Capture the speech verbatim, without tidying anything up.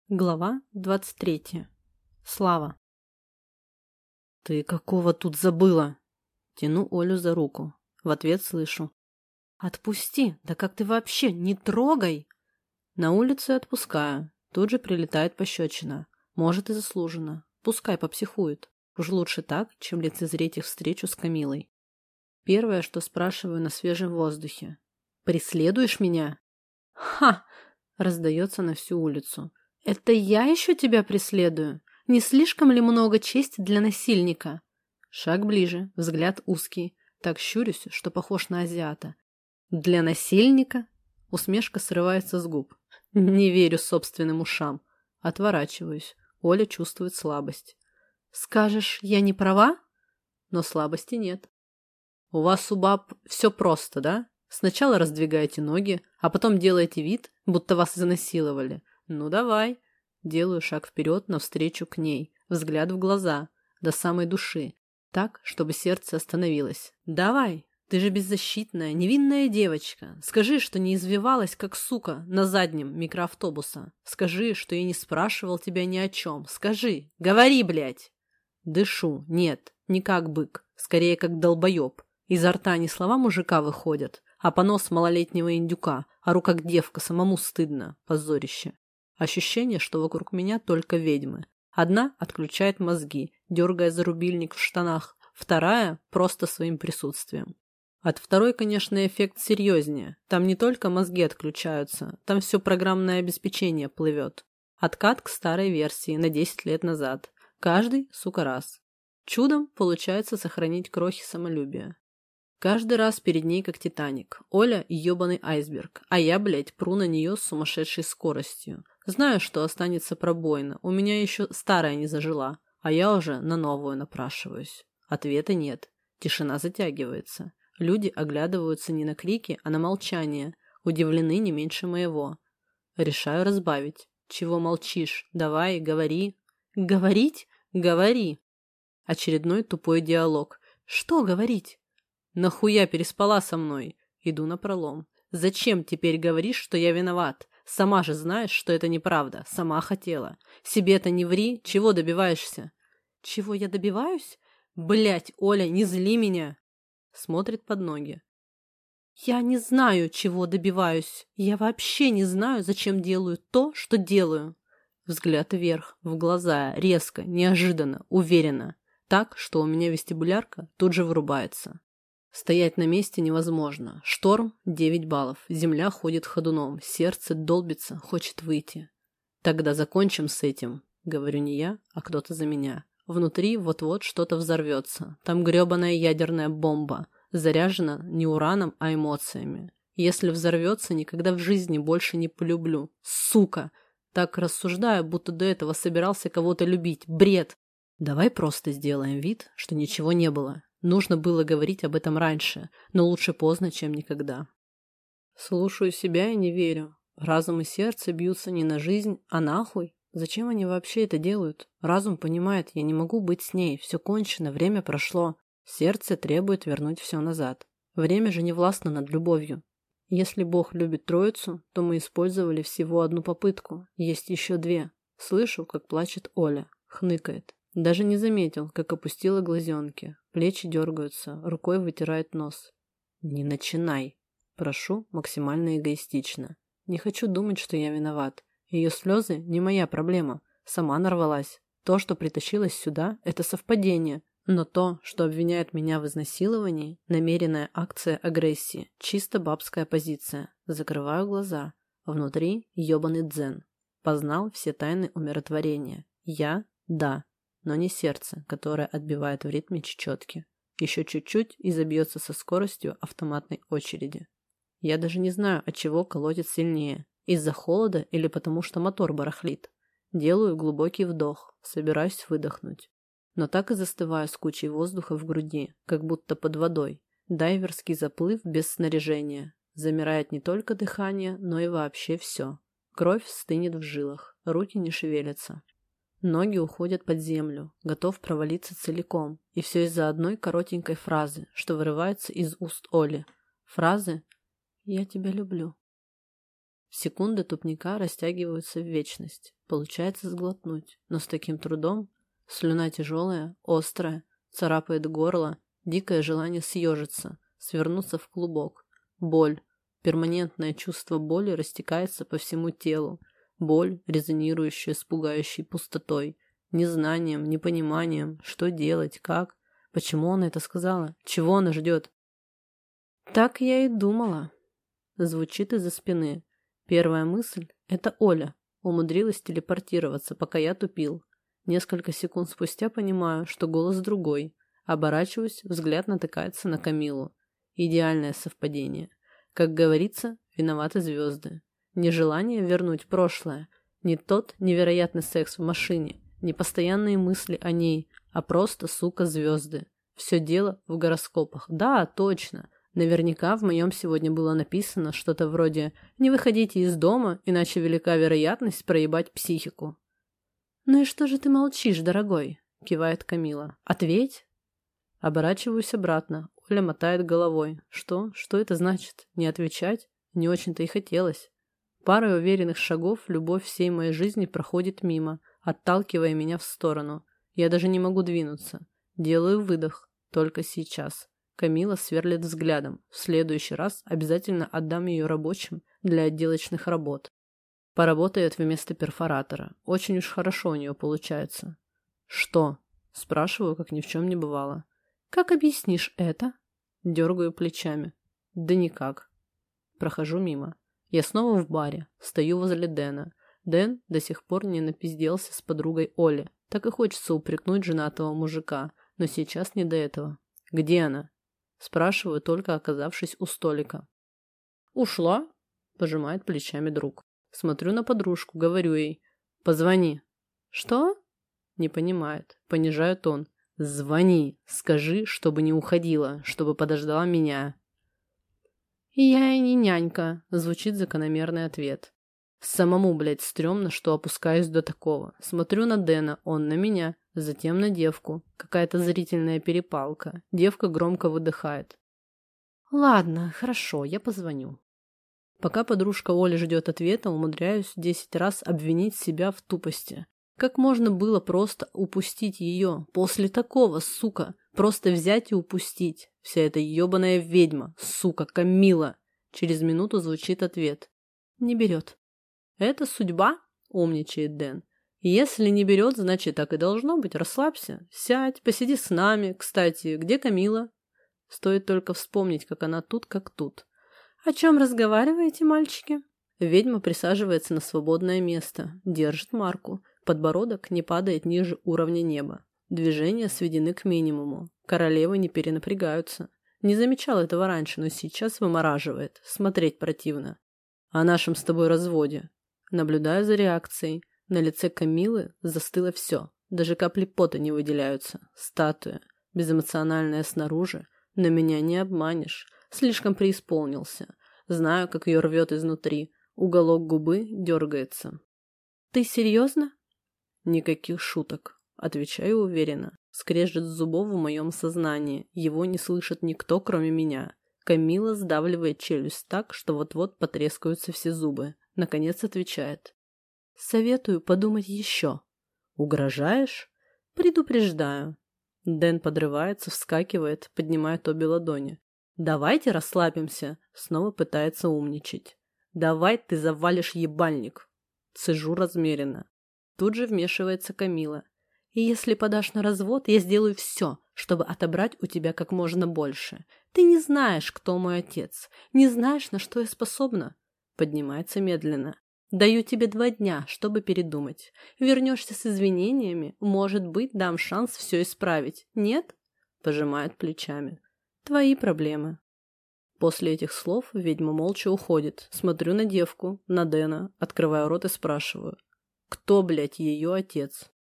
Глава двадцать третья. Слава. «Ты какого тут забыла?» Тяну Олю за руку. В ответ слышу: «Отпусти! Да как ты вообще? Не трогай!» На улице отпускаю. Тут же прилетает пощечина. Может, и заслуженно. Пускай попсихует. Уж лучше так, чем лицезреть их встречу с Камилой. Первое, что спрашиваю на свежем воздухе: «Преследуешь меня?» «Ха!» — раздается на всю улицу. «Это я еще тебя преследую? Не слишком ли много чести для насильника?» Шаг ближе, взгляд узкий. Так щурюсь, что похож на азиата. «Для насильника?» Усмешка срывается с губ. Не верю собственным ушам. Отворачиваюсь. Оля чувствует слабость. «Скажешь, я не права?» Но слабости нет. «У вас, у баб, все просто, да? Сначала раздвигаете ноги, а потом делаете вид, будто вас изнасиловали. Ну давай». Делаю шаг вперед навстречу к ней, взгляд в глаза, до самой души, так, чтобы сердце остановилось. «Давай, ты же беззащитная, невинная девочка. Скажи, что не извивалась, как сука, на заднем микроавтобуса. Скажи, что я не спрашивал тебя ни о чем. Скажи, говори, блядь!» Дышу, нет, не как бык, скорее как долбоеб. Изо рта не слова мужика выходят, а понос малолетнего индюка, ору как девка, самому стыдно, позорище. Ощущение, что вокруг меня только ведьмы. Одна отключает мозги, дергая за рубильник в штанах, вторая просто своим присутствием. От второй, конечно, эффект серьезнее. Там не только мозги отключаются, там все программное обеспечение плывет. Откат к старой версии на десять лет назад. Каждый, сука, раз. Чудом получается сохранить крохи самолюбия. Каждый раз перед ней как Титаник. Оля – ебаный айсберг, а я, блядь, пру на нее с сумасшедшей скоростью. Знаю, что останется пробоина, у меня еще старая не зажила, а я уже на новую напрашиваюсь. Ответа нет. Тишина затягивается. Люди оглядываются не на крики, а на молчание. Удивлены не меньше моего. Решаю разбавить. Чего молчишь? Давай, говори. Говорить? Говори. Очередной тупой диалог. Что говорить? Нахуя переспала со мной? Иду напролом. Зачем теперь говоришь, что я виноват? Сама же знаешь, что это неправда. Сама хотела. Себе-то не ври. Чего добиваешься? Чего я добиваюсь? Блять, Оля, не зли меня. Смотрит под ноги. Я не знаю, чего добиваюсь. Я вообще не знаю, зачем делаю то, что делаю. Взгляд вверх, в глаза, резко, неожиданно, уверенно. Так, что у меня вестибулярка тут же вырубается. Стоять на месте невозможно. Шторм – девять баллов. Земля ходит ходуном. Сердце долбится, хочет выйти. Тогда закончим с этим. Говорю не я, а кто-то за меня. Внутри вот-вот что-то взорвется. Там гребаная ядерная бомба. Заряжена не ураном, а эмоциями. Если взорвется, никогда в жизни больше не полюблю. Сука! Так рассуждаю, будто до этого собирался кого-то любить. Бред! Давай просто сделаем вид, что ничего не было. Нужно было говорить об этом раньше, но лучше поздно, чем никогда. Слушаю себя и не верю. Разум и сердце бьются не на жизнь, а нахуй. Зачем они вообще это делают? Разум понимает, я не могу быть с ней, все кончено, время прошло. Сердце требует вернуть все назад. Время же не властно над любовью. Если Бог любит троицу, то мы использовали всего одну попытку. Есть еще две. Слышу, как плачет Оля. Хныкает. Даже не заметил, как опустила глазенки. Плечи дергаются, рукой вытирает нос. «Не начинай!» Прошу максимально эгоистично. Не хочу думать, что я виноват. Ее слезы не моя проблема. Сама нарвалась. То, что притащилась сюда, это совпадение. Но то, что обвиняет меня в изнасиловании, намеренная акция агрессии, чисто бабская позиция. Закрываю глаза. Внутри ебаный дзен. Познал все тайны умиротворения. Я – да. Но не сердце, которое отбивает в ритме чечетки. Еще чуть-чуть и забьется со скоростью автоматной очереди. Я даже не знаю, от чего колотит сильнее. Из-за холода или потому что мотор барахлит. Делаю глубокий вдох, собираюсь выдохнуть. Но так и застываю с кучей воздуха в груди, как будто под водой. Дайверский заплыв без снаряжения. Замирает не только дыхание, но и вообще все. Кровь стынет в жилах, руки не шевелятся. Ноги уходят под землю, готов провалиться целиком. И все из-за одной коротенькой фразы, что вырывается из уст Оли. Фразы «Я тебя люблю». Секунды тупника растягиваются в вечность. Получается сглотнуть, но с таким трудом. Слюна тяжелая, острая, царапает горло, дикое желание съежиться, свернуться в клубок. Боль. Перманентное чувство боли растекается по всему телу. Боль, резонирующая с пугающей пустотой. Незнанием, непониманием, что делать, как. Почему она это сказала? Чего она ждет? Так я и думала. Звучит из-за спины. Первая мысль – это Оля. Умудрилась телепортироваться, пока я тупил. Несколько секунд спустя понимаю, что голос другой. Оборачиваюсь, взгляд натыкается на Камилу. Идеальное совпадение. Как говорится, виноваты звезды. Нежелание вернуть прошлое. Не тот невероятный секс в машине, не постоянные мысли о ней, а просто, сука, звезды. Все дело в гороскопах. Да, точно. Наверняка в моем сегодня было написано что-то вроде «Не выходите из дома, иначе велика вероятность проебать психику». «Ну и что же ты молчишь, дорогой?» – кивает Камила. «Ответь!» Оборачиваюсь обратно. Оля мотает головой. Что? Что это значит? Не отвечать? Не очень-то и хотелось. Парой уверенных шагов любовь всей моей жизни проходит мимо, отталкивая меня в сторону. Я даже не могу двинуться. Делаю выдох. Только сейчас. Камила сверлит взглядом. В следующий раз обязательно отдам ее рабочим для отделочных работ. Поработает вместо перфоратора. Очень уж хорошо у нее получается. Что? Спрашиваю, как ни в чем не бывало. Как объяснишь это? Дергаю плечами. Да никак. Прохожу мимо. Я снова в баре. Стою возле Дэна. Дэн до сих пор не напизделся с подругой Оли. Так и хочется упрекнуть женатого мужика. Но сейчас не до этого. Где она? Спрашиваю, только оказавшись у столика. «Ушла?» – пожимает плечами друг. Смотрю на подружку, говорю ей. «Позвони». «Что?» – не понимает. Понижаю тон. «Звони. Скажи, чтобы не уходила, чтобы подождала меня». «Я и не нянька», – звучит закономерный ответ. Самому, блядь, стрёмно, что опускаюсь до такого. Смотрю на Дэна, он на меня, затем на девку. Какая-то зрительная перепалка. Девка громко выдыхает. «Ладно, хорошо, я позвоню». Пока подружка Оли ждет ответа, умудряюсь десять раз обвинить себя в тупости. Как можно было просто упустить ее? После такого, сука. Просто взять и упустить. Вся эта ебаная ведьма, сука, Камила. Через минуту звучит ответ. Не берет. «Это судьба?» – умничает Дэн. «Если не берет, значит, так и должно быть. Расслабься. Сядь, посиди с нами. Кстати, где Камила?» Стоит только вспомнить, как она тут, как тут. «О чем разговариваете, мальчики?» Ведьма присаживается на свободное место, держит марку. Подбородок не падает ниже уровня неба. Движения сведены к минимуму. Королевы не перенапрягаются. Не замечал этого раньше, но сейчас вымораживает. Смотреть противно. О нашем с тобой разводе. Наблюдаю за реакцией. На лице Камилы застыло все. Даже капли пота не выделяются. Статуя. Безэмоциональная снаружи. Но меня не обманешь. Слишком преисполнился. Знаю, как ее рвет изнутри. Уголок губы дергается. «Ты серьезно?» «Никаких шуток», — отвечаю уверенно. Скрежет зубов в моем сознании. Его не слышит никто, кроме меня. Камила сдавливает челюсть так, что вот-вот потрескаются все зубы. Наконец отвечает. «Советую подумать еще». «Угрожаешь?» «Предупреждаю». Дэн подрывается, вскакивает, поднимает обе ладони. «Давайте расслабимся», — снова пытается умничать. «Давай ты завалишь ебальник». Цежу размеренно. Тут же вмешивается Камила. «И если подашь на развод, я сделаю все, чтобы отобрать у тебя как можно больше. Ты не знаешь, кто мой отец, не знаешь, на что я способна». Поднимается медленно. «Даю тебе два дня, чтобы передумать. Вернешься с извинениями, может быть, дам шанс все исправить. Нет?» Пожимает плечами. «Твои проблемы». После этих слов ведьма молча уходит. Смотрю на девку, на Дэна, открываю рот и спрашиваю. «Кто, блядь, ее отец?»